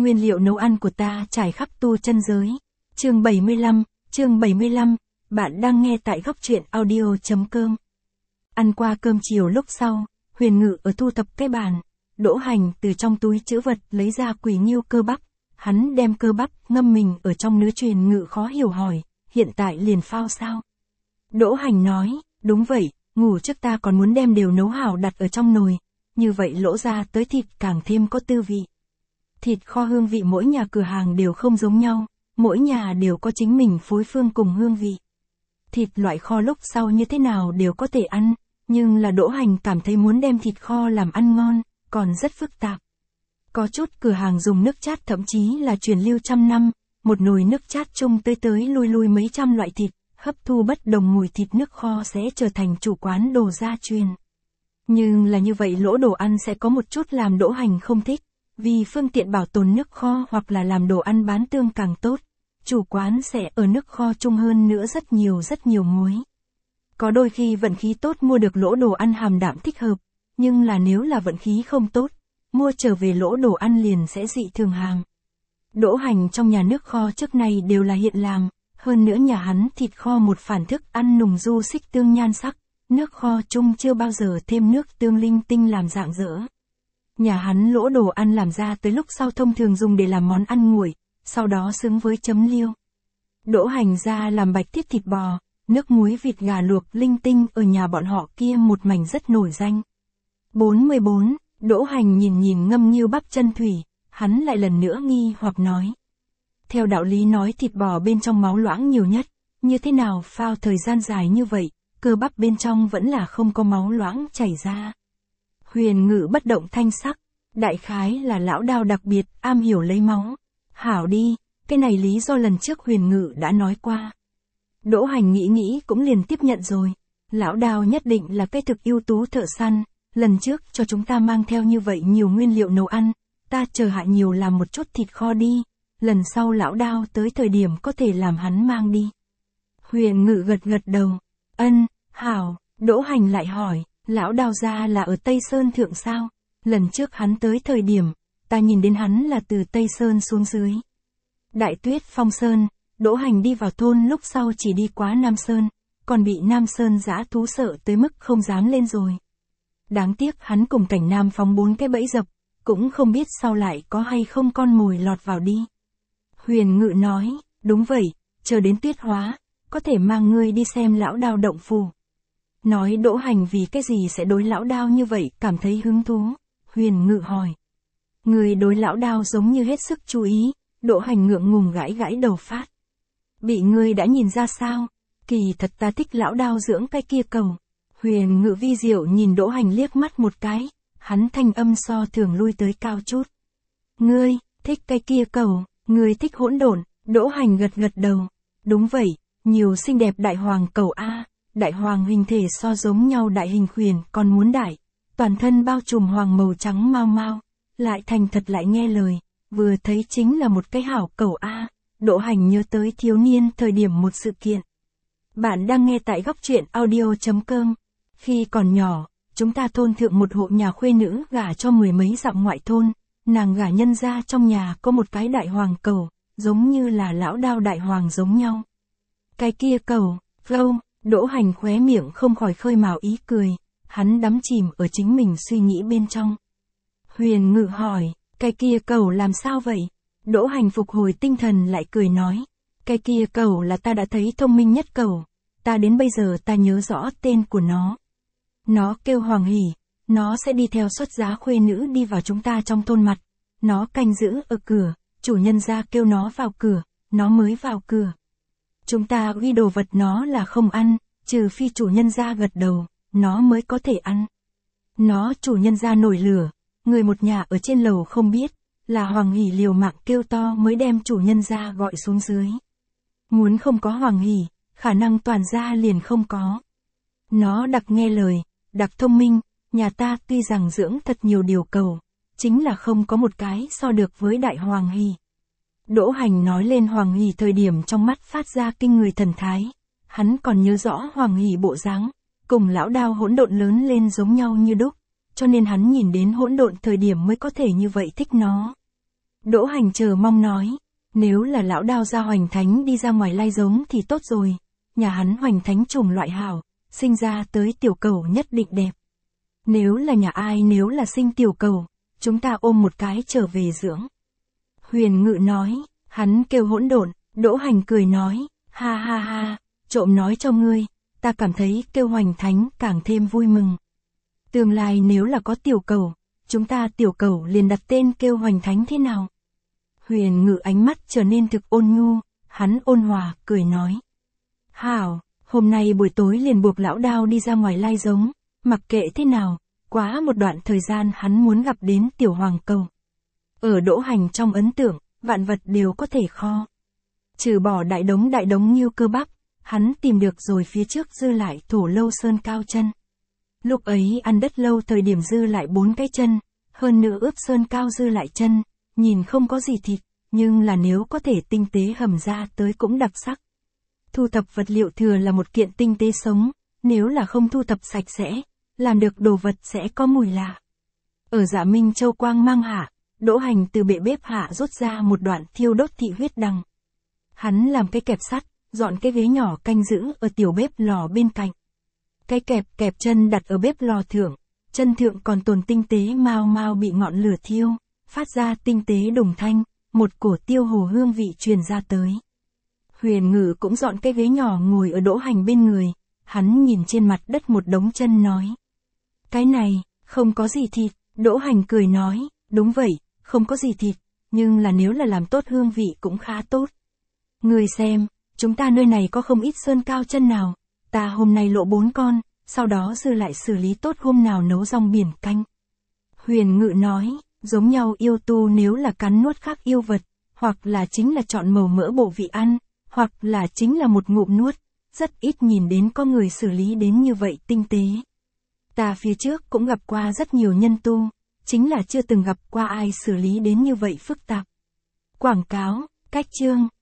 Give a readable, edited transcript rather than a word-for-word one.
Nguyên liệu nấu ăn của ta trải khắp tu chân giới. Chương 75, bạn đang nghe tại góc truyện audio.com. Ăn qua cơm chiều lúc sau, Huyền Ngự ở thu thập cái bàn, Đỗ Hành từ trong túi trữ vật lấy ra quỷ nghiêu cơ bắp, hắn đem cơ bắp ngâm mình ở trong nứa. Huyền Ngự khó hiểu hỏi, hiện tại liền phao sao? Đỗ Hành nói, đúng vậy, ngủ trước ta còn muốn đem đều nấu hảo đặt ở trong nồi, như vậy lỗ ra tới thịt càng thêm có tư vị. Thịt kho hương vị mỗi nhà cửa hàng đều không giống nhau, mỗi nhà đều có chính mình phối phương cùng hương vị. Thịt loại kho lúc sau như thế nào đều có thể ăn, nhưng là Đỗ Hành cảm thấy muốn đem thịt kho làm ăn ngon, còn rất phức tạp. Có chút cửa hàng dùng nước chát thậm chí là truyền lưu trăm năm, một nồi nước chát chung tới lui mấy trăm loại thịt, hấp thu bất đồng mùi thịt nước kho sẽ trở thành chủ quán đồ gia truyền. Nhưng là như vậy lỗ đồ ăn sẽ có một chút làm Đỗ Hành không thích, vì phương tiện bảo tồn nước kho hoặc là làm đồ ăn bán tương càng tốt, chủ quán sẽ ở nước kho chung hơn nữa rất nhiều muối. Có đôi khi vận khí tốt mua được lỗ đồ ăn hàm đạm thích hợp, nhưng là nếu là vận khí không tốt, mua trở về lỗ đồ ăn liền sẽ dị thường hàm. Đỗ Hành trong nhà nước kho trước này đều là hiện làm, hơn nữa nhà hắn thịt kho một phản thức ăn nùng du xích tương nhan sắc, nước kho chung chưa bao giờ thêm nước tương linh tinh làm rạng rỡ. Nhà hắn lỗ đồ ăn làm ra tới lúc sau thông thường dùng để làm món ăn nguội, sau đó xứng với chấm liêu. Đỗ Hành ra làm bạch tiết thịt bò, nước muối vịt gà luộc linh tinh ở nhà bọn họ kia một mảnh rất nổi danh. 44, Đỗ Hành nhìn ngâm nghiêu bắp chân thủy, hắn lại lần nữa nghi hoặc nói. Theo đạo lý nói thịt bò bên trong máu loãng nhiều nhất, như thế nào phao thời gian dài như vậy, cơ bắp bên trong vẫn là không có máu loãng chảy ra. Huyền Ngự bất động thanh sắc, đại khái là lão Đao đặc biệt am hiểu lấy máu. Hảo đi, cái này lý do lần trước Huyền Ngự đã nói qua. Đỗ Hành nghĩ cũng liền tiếp nhận rồi. Lão Đao nhất định là cái thực ưu tú thợ săn, lần trước cho chúng ta mang theo như vậy nhiều nguyên liệu nấu ăn, ta chờ hạ nhiều làm một chút thịt kho đi, lần sau lão Đao tới thời điểm có thể làm hắn mang đi. Huyền Ngự gật đầu, ân, hảo. Đỗ Hành lại hỏi, lão Đao ra là ở Tây Sơn thượng sao? Lần trước hắn tới thời điểm, ta nhìn đến hắn là từ Tây Sơn xuống dưới. Đại Tuyết Phong Sơn, Đỗ Hành đi vào thôn lúc sau chỉ đi quá Nam Sơn, còn bị Nam Sơn dã thú sợ tới mức không dám lên rồi. Đáng tiếc hắn cùng Cảnh Nam phóng 4 cái bẫy dập, cũng không biết sau lại có hay không con mồi lọt vào đi. Huyền Ngự nói, đúng vậy, chờ đến tuyết hóa, có thể mang ngươi đi xem lão Đao động phủ. Nói Đỗ Hành vì cái gì sẽ đối lão Đao như vậy cảm thấy hứng thú. Huyền Ngự hỏi. Người đối lão Đao giống như hết sức chú ý, Đỗ Hành ngượng ngùng gãi đầu phát. Bị ngươi đã nhìn ra sao? Kỳ thật ta thích lão Đao dưỡng cái kia cầu. Huyền Ngự vi diệu nhìn Đỗ Hành liếc mắt một cái, hắn thanh âm so thường lui tới cao chút. Ngươi, thích cái kia cầu, ngươi thích hỗn độn. Đỗ Hành gật đầu. Đúng vậy, nhiều xinh đẹp đại hoàng cầu a, đại hoàng hình thể so giống nhau đại hình khuyển còn muốn đại. Toàn thân bao trùm hoàng màu trắng mau, lại thành thật lại nghe lời, vừa thấy chính là một cái hảo cầu a. Đỗ Hành nhớ tới thiếu niên thời điểm một sự kiện. Bạn đang nghe tại góc truyện audio.com. Khi còn nhỏ, chúng ta thôn thượng một hộ nhà khuê nữ gả cho 10 mấy dặm ngoại thôn, nàng gả nhân ra trong nhà có một cái đại hoàng cầu, giống như là lão Đao đại hoàng giống nhau. Cái kia cầu, không, Đỗ Hành khóe miệng không khỏi khơi mào ý cười. Hắn đắm chìm ở chính mình suy nghĩ bên trong. Huyền Ngự hỏi, cái kia cầu làm sao vậy? Đỗ Hành phục hồi tinh thần lại cười nói, cái kia cầu là ta đã thấy thông minh nhất cầu, ta đến bây giờ ta nhớ rõ tên của nó. Nó kêu Hoàng Hỷ, nó sẽ đi theo xuất giá khuê nữ đi vào chúng ta trong thôn mặt, nó canh giữ ở cửa, chủ nhân ra kêu nó vào cửa, nó mới vào cửa. Chúng ta ghi đồ vật nó là không ăn, trừ phi chủ nhân ra gật đầu, nó mới có thể ăn. Nó chủ nhân ra nổi lửa, người một nhà ở trên lầu không biết, là Hoàng Hỷ liều mạng kêu to mới đem chủ nhân ra gọi xuống dưới. Muốn không có Hoàng Hỷ, khả năng toàn gia liền không có. Nó đặc nghe lời, đặc thông minh, nhà ta tuy rằng dưỡng thật nhiều điều cầu, chính là không có một cái so được với đại Hoàng Hỷ. Đỗ Hành nói lên Hoàng Hỷ thời điểm trong mắt phát ra kinh người thần thái, hắn còn nhớ rõ Hoàng Hỷ bộ dáng, cùng lão Đao hỗn độn lớn lên giống nhau như đúc, cho nên hắn nhìn đến hỗn độn thời điểm mới có thể như vậy thích nó. Đỗ Hành chờ mong nói, nếu là lão Đao gia Hoành Thánh đi ra ngoài lai giống thì tốt rồi, nhà hắn Hoành Thánh chủng loại hảo, sinh ra tới tiểu cẩu nhất định đẹp. Nếu là nhà ai nếu là sinh tiểu cẩu, chúng ta ôm một cái trở về dưỡng. Huyền Ngự nói, hắn kêu hỗn độn. Đỗ Hành cười nói, ha ha ha, trộm nói cho ngươi, ta cảm thấy kêu Hoành Thánh càng thêm vui mừng. Tương lai nếu là có tiểu cẩu, chúng ta tiểu cẩu liền đặt tên kêu Hoành Thánh thế nào? Huyền Ngự ánh mắt trở nên thực ôn nhu, hắn ôn hòa, cười nói. Hảo, hôm nay buổi tối liền buộc lão Đao đi ra ngoài lai giống, mặc kệ thế nào, quá một đoạn thời gian hắn muốn gặp đến tiểu hoàng cầu. Ở Đỗ Hành trong ấn tượng, vạn vật đều có thể kho. Trừ bỏ đại đống như cơ bắp, hắn tìm được rồi phía trước dư lại thổ lâu sơn cao chân. Lúc ấy ăn đất lâu thời điểm dư lại 4 cái chân, hơn nữa ướp sơn cao dư lại chân, nhìn không có gì thịt, nhưng là nếu có thể tinh tế hầm ra tới cũng đặc sắc. Thu thập vật liệu thừa là một kiện tinh tế sống, nếu là không thu thập sạch sẽ, làm được đồ vật sẽ có mùi lạ. Ở Dạ Minh Châu quang mang hạ, Đỗ Hành từ bệ bếp hạ rút ra một đoạn thiêu đốt thị huyết đằng. Hắn làm cái kẹp sắt, dọn cái ghế nhỏ canh giữ ở tiểu bếp lò bên cạnh. Cái kẹp chân đặt ở bếp lò thượng, chân thượng còn tồn tinh tế mau bị ngọn lửa thiêu, phát ra tinh tế đồng thanh, một cổ tiêu hồ hương vị truyền ra tới. Huyền Ngự cũng dọn cái ghế nhỏ ngồi ở Đỗ Hành bên người, hắn nhìn trên mặt đất một đống chân nói. Cái này, không có gì thịt, Đỗ Hành cười nói, đúng vậy, không có gì thịt, nhưng là nếu là làm tốt hương vị cũng khá tốt. Ngươi xem, chúng ta nơi này có không ít sơn cao chân nào, ta hôm nay lộ 4 con, sau đó dư lại xử lý tốt hôm nào nấu rong biển canh. Huyền Ngự nói, giống nhau yêu tu nếu là cắn nuốt khác yêu vật, hoặc là chính là chọn màu mỡ bộ vị ăn, hoặc là chính là một ngụm nuốt, rất ít nhìn đến có người xử lý đến như vậy tinh tế. Ta phía trước cũng gặp qua rất nhiều nhân tu, chính là chưa từng gặp qua ai xử lý đến như vậy phức tạp. Quảng cáo, cách chương.